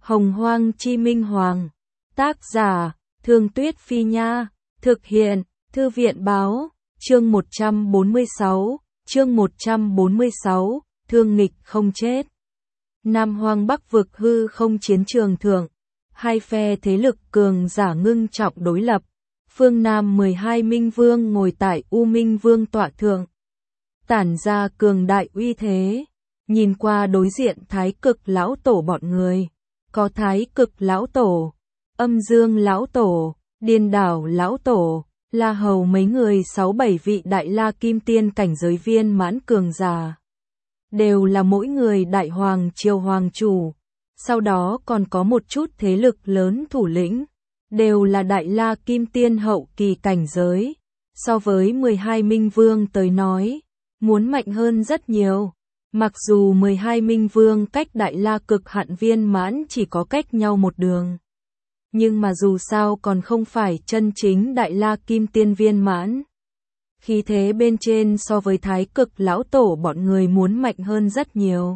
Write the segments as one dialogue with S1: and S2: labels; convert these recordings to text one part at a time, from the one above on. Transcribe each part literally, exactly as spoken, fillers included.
S1: Hồng Hoang Chi Minh Hoàng. Tác giả, Thương Tuyết Phi Nha. Thực hiện, Thư viện Báo. Chương một trăm bốn mươi sáu. Chương một trăm bốn mươi sáu. Thương nghịch không chết. Nam Hoang Bắc vực hư không chiến trường thượng. Hai phe thế lực cường giả ngưng trọng đối lập. Phương Nam mười hai Minh Vương ngồi tại U Minh Vương tọa thượng. Tản ra cường đại uy thế. Nhìn qua đối diện Thái Cực lão tổ bọn người. Có Thái Cực lão tổ, Âm Dương lão tổ, Điên Đảo lão tổ, La Hầu mấy người sáu bảy vị đại la kim tiên cảnh giới viên mãn cường giả. Đều là mỗi người đại hoàng triều hoàng chủ. Sau đó còn có một chút thế lực lớn thủ lĩnh. Đều là đại la kim tiên hậu kỳ cảnh giới. So với mười hai Minh Vương tới nói, muốn mạnh hơn rất nhiều. Mặc dù mười hai Minh Vương cách đại la cực hạn viên mãn chỉ có cách nhau một đường. Nhưng mà dù sao còn không phải chân chính đại la kim tiên viên mãn. Khí thế bên trên so với Thái Cực lão tổ bọn người muốn mạnh hơn rất nhiều.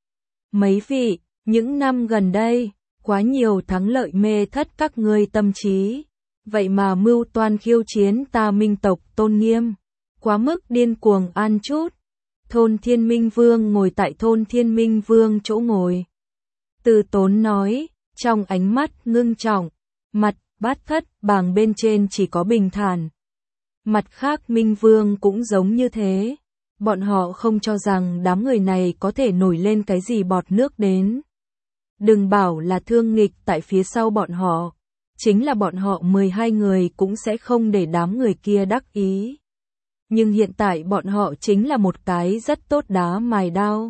S1: Mấy vị, những năm gần đây, quá nhiều thắng lợi mê thất các ngươi tâm trí. Vậy mà mưu toan khiêu chiến ta Minh tộc tôn nghiêm. Quá mức điên cuồng ăn chút. Thôn Thiên Minh Vương ngồi tại Thôn Thiên Minh Vương chỗ ngồi. Từ Tốn nói, trong ánh mắt ngưng trọng, mặt bát thất bàng bên trên chỉ có bình thản. Mặt khác Minh Vương cũng giống như thế. Bọn họ không cho rằng đám người này có thể nổi lên cái gì bọt nước đến. Đừng bảo là thương nghịch tại phía sau bọn họ. Chính là bọn họ mười hai người cũng sẽ không để đám người kia đắc ý. Nhưng hiện tại bọn họ chính là một cái rất tốt đá mài đao.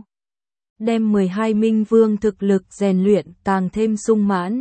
S1: Đem mười hai Minh Vương thực lực rèn luyện càng thêm sung mãn.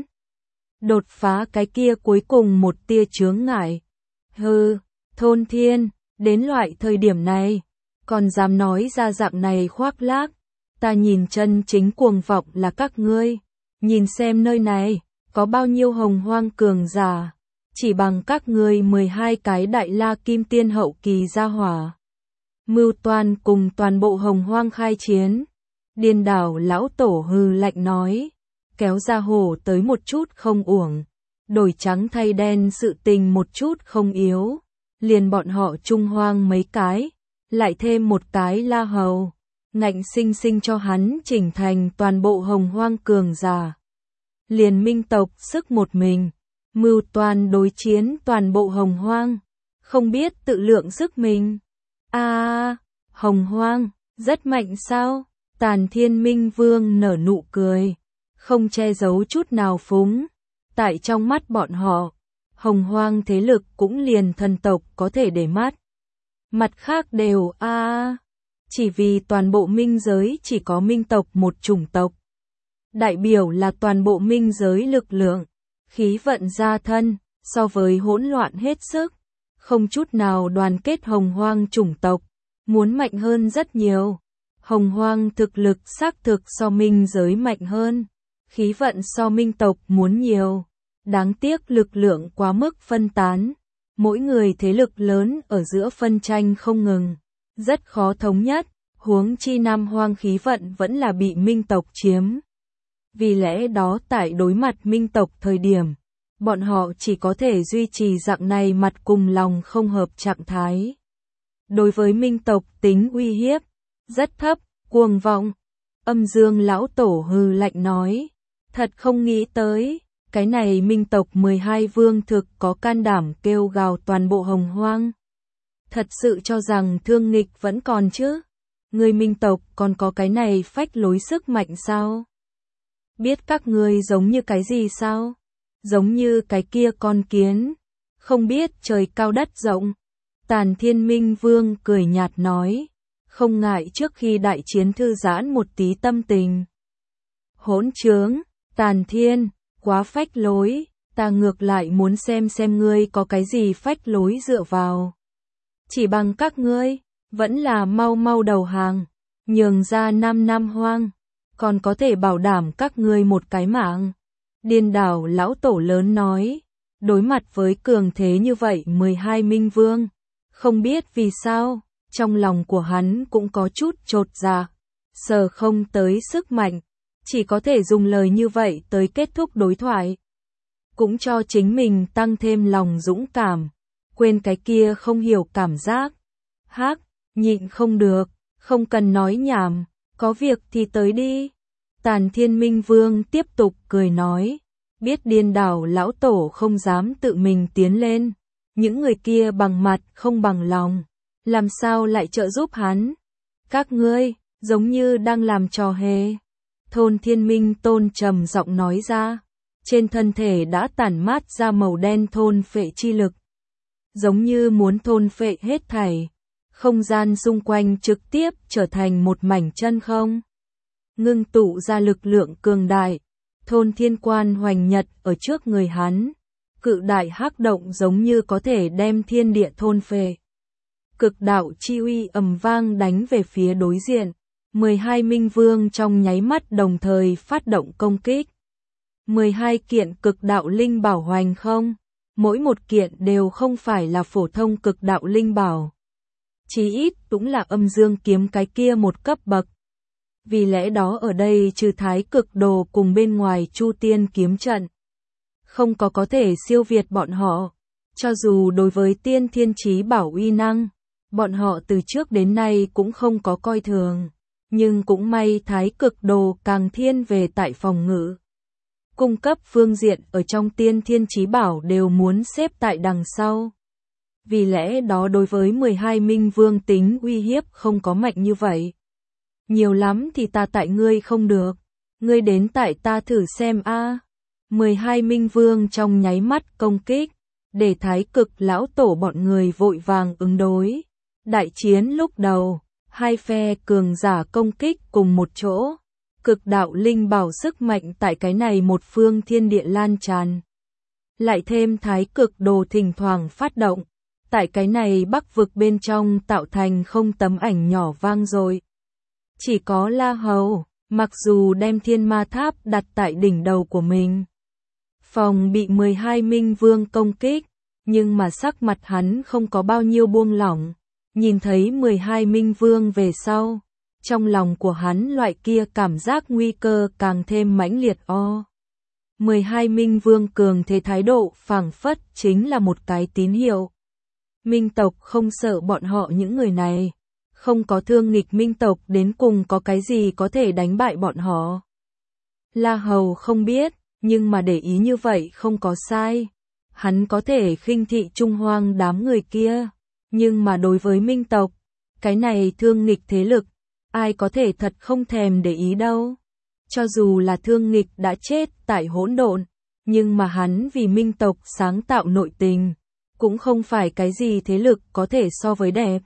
S1: Đột phá cái kia cuối cùng một tia chướng ngại. Hừ, Thôn Thiên, đến loại thời điểm này, còn dám nói ra dạng này khoác lác. Ta nhìn chân chính cuồng vọng là các ngươi. Nhìn xem nơi này, có bao nhiêu hồng hoang cường giả. Chỉ bằng các ngươi mười hai cái đại la kim tiên hậu kỳ gia hỏa. Mưu toan cùng toàn bộ hồng hoang khai chiến. Điên Đảo lão tổ hừ lạnh nói. Kéo ra hổ tới một chút không uổng. Đổi trắng thay đen sự tình một chút không yếu. Liền bọn họ trung hoang mấy cái. Lại thêm một cái La Hầu. Ngạnh sinh sinh cho hắn chỉnh thành toàn bộ hồng hoang cường giả. Liền Minh tộc sức một mình. Mưu toan đối chiến toàn bộ hồng hoang. Không biết tự lượng sức mình. A à, hồng hoang, rất mạnh sao? Tàn Thiên Minh Vương nở nụ cười. Không che giấu chút nào phúng. Tại trong mắt bọn họ, hồng hoang thế lực cũng liền thần tộc có thể để mắt. Mặt khác đều a à, chỉ vì toàn bộ minh giới chỉ có minh tộc một chủng tộc. Đại biểu là toàn bộ minh giới lực lượng. Khí vận gia thân, so với hỗn loạn hết sức, không chút nào đoàn kết hồng hoang chủng tộc, muốn mạnh hơn rất nhiều. Hồng hoang thực lực xác thực so minh giới mạnh hơn, khí vận so minh tộc muốn nhiều. Đáng tiếc lực lượng quá mức phân tán, mỗi người thế lực lớn ở giữa phân tranh không ngừng, rất khó thống nhất, huống chi Nam Hoang khí vận vẫn là bị minh tộc chiếm. Vì lẽ đó tại đối mặt minh tộc thời điểm, bọn họ chỉ có thể duy trì dạng này mặt cùng lòng không hợp trạng thái. Đối với minh tộc tính uy hiếp, rất thấp, cuồng vọng. Âm Dương lão tổ hừ lạnh nói, thật không nghĩ tới, cái này minh tộc mười hai vương thực có can đảm kêu gào toàn bộ hồng hoang. Thật sự cho rằng thương nghịch vẫn còn chứ, người minh tộc còn có cái này phách lối sức mạnh sao? Biết các ngươi giống như cái gì sao? Giống như cái kia con kiến. Không biết trời cao đất rộng. Tàn Thiên Minh Vương cười nhạt nói. Không ngại trước khi đại chiến thư giãn một tí tâm tình. Hỗn trướng, Tàn Thiên, quá phách lối. Ta ngược lại muốn xem xem ngươi có cái gì phách lối dựa vào. Chỉ bằng các ngươi, vẫn là mau mau đầu hàng. Nhường ra Nam Nam Hoang. Còn có thể bảo đảm các ngươi một cái mạng. Điên Đảo lão tổ lớn nói. Đối mặt với cường thế như vậy mười hai Minh Vương. Không biết vì sao, trong lòng của hắn cũng có chút chột dạ. Sờ không tới sức mạnh. Chỉ có thể dùng lời như vậy tới kết thúc đối thoại. Cũng cho chính mình tăng thêm lòng dũng cảm. Quên cái kia không hiểu cảm giác. Hác, nhịn không được, không cần nói nhảm, có việc thì tới đi. Tàn Thiên Minh Vương tiếp tục cười nói. Biết Điên Đảo lão tổ không dám tự mình tiến lên. Những người kia bằng mặt không bằng lòng. Làm sao lại trợ giúp hắn? Các ngươi, giống như đang làm trò hề. Thôn Thiên Minh Tôn trầm giọng nói ra. Trên thân thể đã tản mát ra màu đen thôn phệ chi lực. Giống như muốn thôn phệ hết thảy. Không gian xung quanh trực tiếp trở thành một mảnh chân không. Ngưng tụ ra lực lượng cường đại. Thôn Thiên Quan hoành nhật ở trước người hắn. Cự đại hắc động giống như có thể đem thiên địa thôn phệ. Cực đạo chi uy ầm vang đánh về phía đối diện. mười hai minh vương trong nháy mắt đồng thời phát động công kích. mười hai kiện cực đạo linh bảo hoành không. Mỗi một kiện đều không phải là phổ thông cực đạo linh bảo. Chí ít cũng là âm dương kiếm cái kia một cấp bậc. Vì lẽ đó ở đây trừ thái cực đồ cùng bên ngoài chu tiên kiếm trận. Không có có thể siêu việt bọn họ. Cho dù đối với tiên thiên chí bảo uy năng, bọn họ từ trước đến nay cũng không có coi thường. Nhưng cũng may thái cực đồ càng thiên về tại phòng ngự. Cung cấp phương diện ở trong tiên thiên chí bảo đều muốn xếp tại đằng sau. Vì lẽ đó đối với mười hai minh vương tính uy hiếp không có mạnh như vậy. Nhiều lắm thì ta tại ngươi không được. Ngươi đến tại ta thử xem a. mười hai minh vương trong nháy mắt công kích. Để thái cực lão tổ bọn người vội vàng ứng đối. Đại chiến lúc đầu. Hai phe cường giả công kích cùng một chỗ. Cực đạo linh bảo sức mạnh tại cái này một phương thiên địa lan tràn. Lại thêm thái cực đồ thỉnh thoảng phát động. Tại cái này bắc vực bên trong tạo thành không tấm ảnh nhỏ vang rồi. Chỉ có La Hầu, mặc dù đem thiên ma tháp đặt tại đỉnh đầu của mình. Phòng bị mười hai minh vương công kích, nhưng mà sắc mặt hắn không có bao nhiêu buông lỏng. Nhìn thấy mười hai minh vương về sau, trong lòng của hắn loại kia cảm giác nguy cơ càng thêm mãnh liệt o. mười hai minh vương cường thế thái độ phảng phất chính là một cái tín hiệu. Minh tộc không sợ bọn họ những người này. Không có thương nghịch minh tộc đến cùng có cái gì có thể đánh bại bọn họ. La Hầu không biết, nhưng mà để ý như vậy không có sai. Hắn có thể khinh thị Trung Hoang đám người kia. Nhưng mà đối với minh tộc, cái này thương nghịch thế lực, ai có thể thật không thèm để ý đâu. Cho dù là thương nghịch đã chết tại hỗn độn, nhưng mà hắn vì minh tộc sáng tạo nội tình, cũng không phải cái gì thế lực có thể so với đẹp.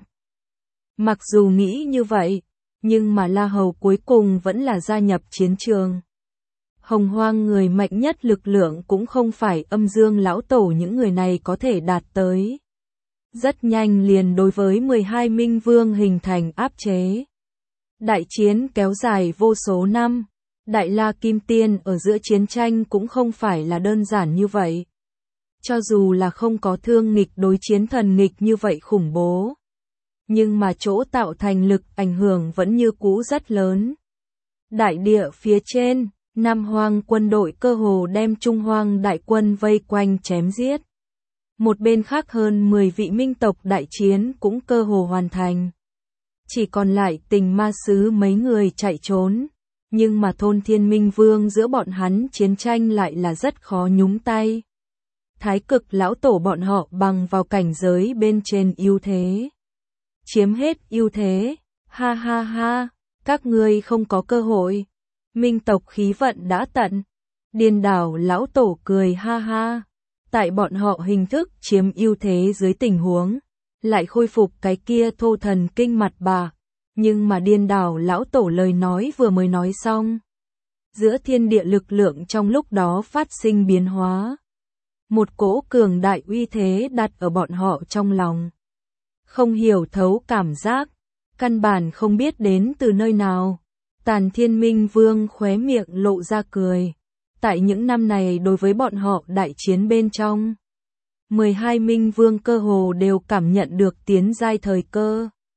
S1: Mặc dù nghĩ như vậy, nhưng mà La Hầu cuối cùng vẫn là gia nhập chiến trường. Hồng Hoang người mạnh nhất lực lượng cũng không phải âm dương lão tổ những người này có thể đạt tới. Rất nhanh liền đối với mười hai minh vương hình thành áp chế. Đại chiến kéo dài vô số năm. Đại La Kim Tiên ở giữa chiến tranh cũng không phải là đơn giản như vậy. Cho dù là không có thương nghịch đối chiến thần nghịch như vậy khủng bố. Nhưng mà chỗ tạo thành lực ảnh hưởng vẫn như cũ rất lớn. Đại địa phía trên, Nam Hoang quân đội cơ hồ đem Trung Hoang đại quân vây quanh chém giết. Một bên khác hơn mười vị minh tộc đại chiến cũng cơ hồ hoàn thành. Chỉ còn lại Tình Ma Sứ mấy người chạy trốn. Nhưng mà thôn Thiên Minh Vương giữa bọn hắn chiến tranh lại là rất khó nhúng tay. Thái cực lão tổ bọn họ bằng vào cảnh giới bên trên ưu thế. Chiếm hết ưu thế, ha ha ha, các ngươi không có cơ hội. Minh tộc khí vận đã tận. Điên Đảo lão tổ cười ha ha. Tại bọn họ hình thức chiếm ưu thế dưới tình huống, lại khôi phục cái kia thô thần kinh mặt bà. Nhưng mà Điên Đảo lão tổ lời nói vừa mới nói xong. Giữa thiên địa lực lượng trong lúc đó phát sinh biến hóa. Một cỗ cường đại uy thế đặt ở bọn họ trong lòng. Không hiểu thấu cảm giác, căn bản không biết đến từ nơi nào. Tàn Thiên Minh Vương khóe miệng lộ ra cười. Tại những năm này đối với bọn họ đại chiến bên trong, mười hai Minh Vương cơ hồ đều cảm nhận được tiến giai thời cơ.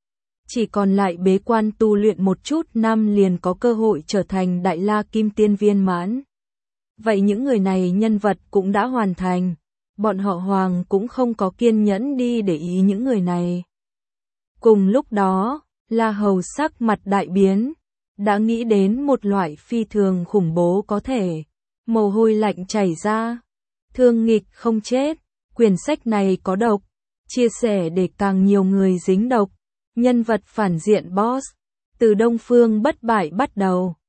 S1: chỉ còn lại bế quan tu luyện một chút năm liền có cơ hội trở thành Đại La Kim Tiên viên mãn. Vậy những người này nhân vật cũng đã hoàn thành, bọn họ Hoàng cũng không có kiên nhẫn đi để ý những người này. Cùng lúc đó, La Hầu sắc mặt đại biến, đã nghĩ đến một loại phi thường khủng bố có thể, mồ hôi lạnh chảy ra. Thương nghịch không chết, quyển sách này có độc, chia sẻ để càng nhiều người dính độc. Nhân vật phản diện boss, từ Đông Phương bất bại bắt đầu,